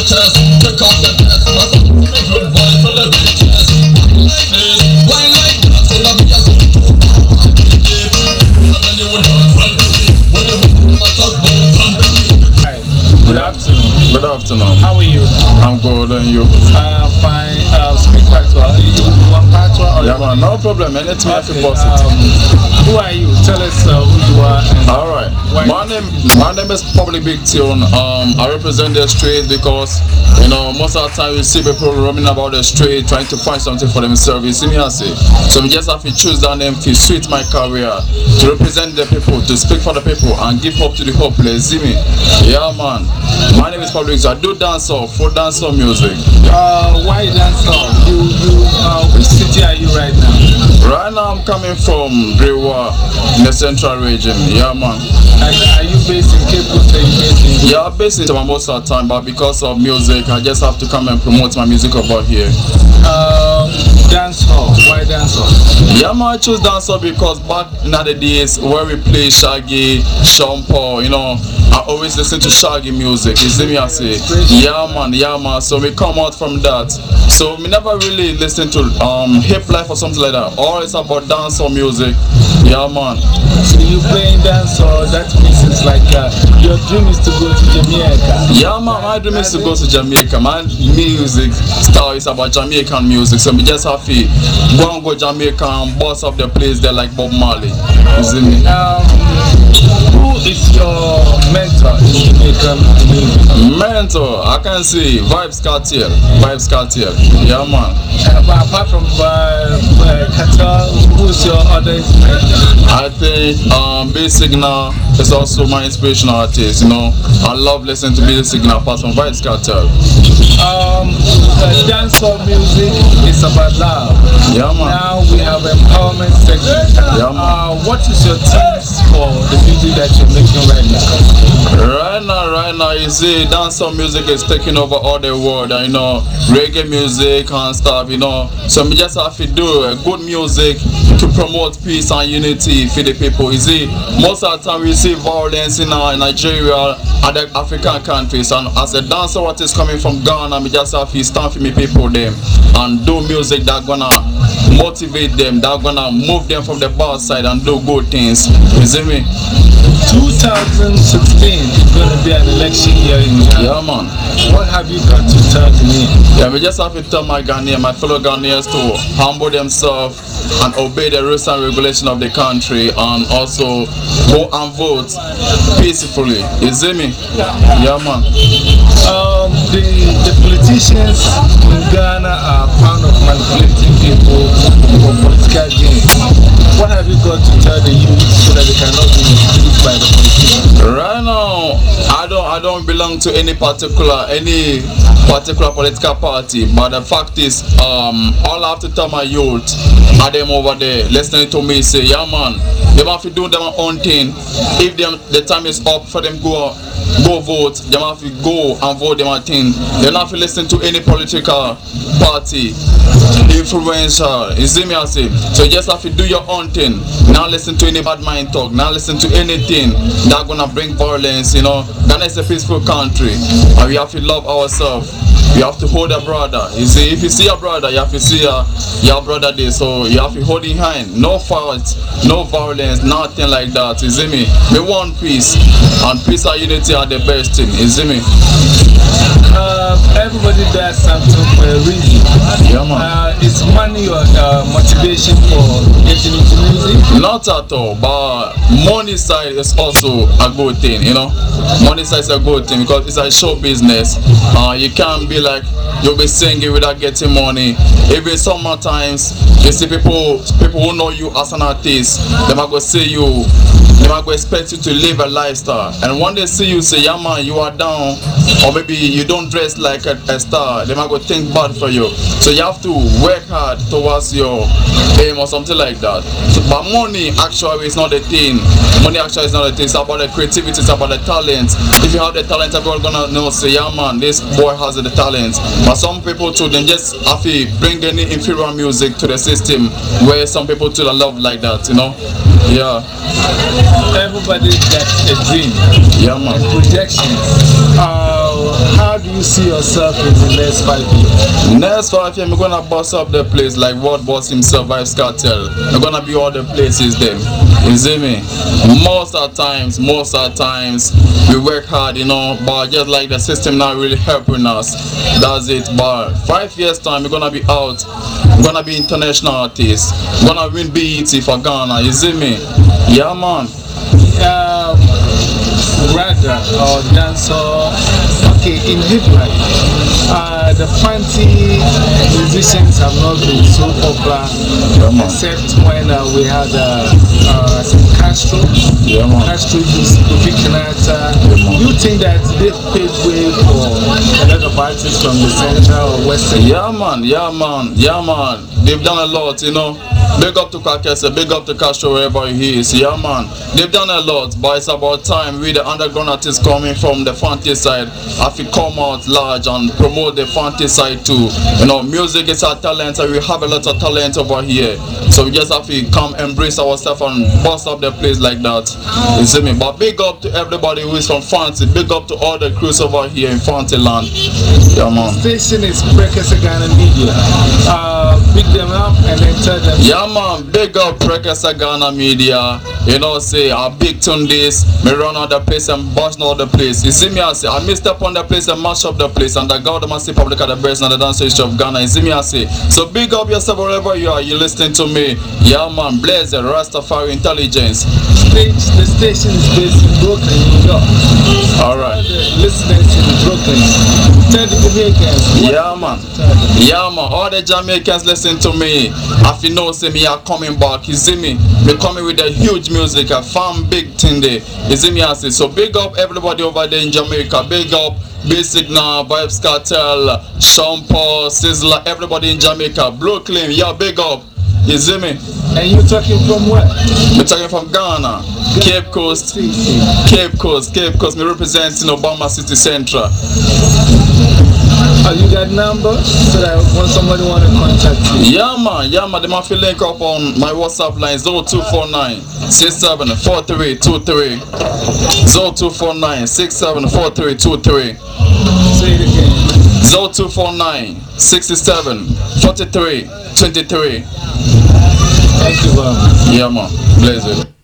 chest. Take off the test. Make good boys for the riches. Like this, why like that? Gonna be a good to and then you will not run when you must have Hi. Good afternoon. Good afternoon. How are you? I'm good, and you? Fine. Speak patois. You want patois? Yeah, man, no problem. Anything I feel Okay, positive. who are you? Tell us who you are. And All right. My name is Public Big Tune. I represent the street because most of the time we see people roaming about the street trying to find something for themselves. You see me, I say. So we just have to choose that name to suit my career, to represent the people, to speak for the people, and give hope to the hopeless. See me? Yeah, man. My name is Public. I do dancehall, for dancehall music. why dancehall? Which city are you right now? Right now I'm coming from Brewa in the central region. Yeah, man. Are you based in Cape Coast or you based in? Yeah, I'm based in Tama most of the time, but because of music, I just have to come and promote my music over here. Dancehall. Why dancehall? Yeah, man, I choose dancehall because back in the days where we play Shaggy, Sean Paul, I always listen to Shaggy music. You see me, I say, yeah, man. So we come out from that. So we never really listen to hip life or something like that. All it's about dancehall music. Yeah, man. So you playing dancehall? That means it's like your dream is to go to Jamaica. Yeah, man, my dream is to go to Jamaica. My music style is about Jamaican music. So we just have to go Jamaica and boss up the place there like Bob Marley. You see me? Who is your mentor in Jamaican music? Mentor, I can see Vibes Cartel. Yeah, man. But apart from Cartel, who's your other inspiration? I think Big Signal is also my inspirational artist. I love listening to Big Signal apart from Vibes Cartel. Dancehall music is about love. Yeah, man. Now we have empowerment section. Yeah, man. What is your tips for the music that you're making right now? Right now, you see, dancehall music is taking over all the world. Reggae music and stuff. So we just have to do good music to promote peace and unity for the people. You see, most of the time we see violence in Nigeria and the African countries, and as a dancer artist coming from Ghana, we just have to stand for me people them and do music that gonna motivate them, that gonna move them from the bad side and do good things. You see me? 2016 is going to be an election year in Ghana. Yeah, man. What have you got to tell me? Yeah, we just have to tell my fellow Ghanaians to humble themselves and obey the rules and regulations of the country, and also go and vote peacefully. You see me? Yeah, man. The politicians in Ghana are fond of manipulating people for political gain. What have you got to tell the youth so that they cannot be misused by the politicians? Right now, I don't belong to any particular political party, but the fact is, all I have to tell my youth are them over there listening to me say, yeah, man, they have to do their own thing. If the time is up for them go vote, they have to go and vote their thing. They don't have to listen to any political party influencer. You see me, I say. So you just have to do your own thing. Now listen to any bad mind talk. Now listen to anything that's gonna bring violence. Ghana is a peaceful country, and we have to love ourselves. You have to hold a brother. You see, if you see a brother, you have to see your brother there. So you have to hold in hand. No fight, no violence, nothing like that. You see me? We want peace, and peace and unity are the best thing. You see me? Everybody does something for a reason. Yeah, man. Is money your motivation for getting into music? Not at all, but money side is also a good thing. Money side is a good thing because it's a show business. You can't be like you'll be singing without getting money. Even sometimes you see people who know you as an artist, they might go see you, they might go expect you to live a lifestyle, and when they see you say, yeah, man, you are down, or maybe you don't dress like a star, they might go think bad for you. So you have to work hard towards your aim or something like that. So, but money actually is not the thing. Money actually is not the thing. It's about the creativity, it's about the talent. If you have the talent, everyone gonna know, say, yeah, man, this boy has the talent. But some people too, they just have to bring any inferior music to the system, where some people too love like that, Yeah. Everybody got a dream. Yeah, man. Projections. How do you see yourself in the next 5 years? Next 5 years, I'm gonna boss up the place like what boss himself, Vybz Kartel. I'm gonna be all the places there. You see me? Most of the times, we work hard, you know, but just like the system not really helping us. That's it. But 5 years time, we're gonna be out. We're gonna be international artists. We're gonna win BET for Ghana. You see me? Yeah, man. Rather or dancer. Okay, in hip life, the fancy musicians have not been so popular, except when we had Castro. Yeah, man. Castro used to be Canada. You think that they paved way for a lot of artists from the central or western? Yeah, man. They've done a lot, you know. Big up to Kakese, big up to Castro wherever he is. Yeah, man. They've done a lot, but it's about time we, the underground artists coming from the fancy side, have to come out large and promote the fancy side too. You know, music is our talent, and we have a lot of talent over here. So we just have to come embrace ourselves and bust up the place like that. You see me? But big up to everybody who is from Fancy. Big up to all the crews over here in Fancy land. Yeah, man. Station is Prekese Ghana Media. Pick them up and then tell them. Yeah, man. Big up Prekese Ghana Media. You know, say I big tune this, me run out the place and bust out the place. You see me, I say I missed up on the place and mash up the place, and I got the massive public at the best and the dance history of Ghana. You see me, I say. So big up yourself wherever you are. You listening to me? Yeah, man. Blaze the Rastafari intelligence. The station is based in Brooklyn, New York. All right. Listeners in Brooklyn. Tell the Jamaicans. Yeah, man. Yeah, man. All the Jamaicans listen to me. If you know, say me are coming back. You see me? Me coming with a huge music, a fun big thing there. You see me? I say. So big up everybody over there in Jamaica. Big up Basic Now, Vybz Kartel, Sean Paul, Sizzla, everybody in Jamaica. Brooklyn, yeah, big up. You see me? And you talking from where? We're talking from Ghana, Cape Coast. Me representing Obama City Central. You got number so that when somebody want to contact you? Yeah, man. They might feel link up on my WhatsApp line 0249 674323. 0249 674323. Say it again. 0249 67 43 23. Thank you, Bob. Yeah, man. Blaze it.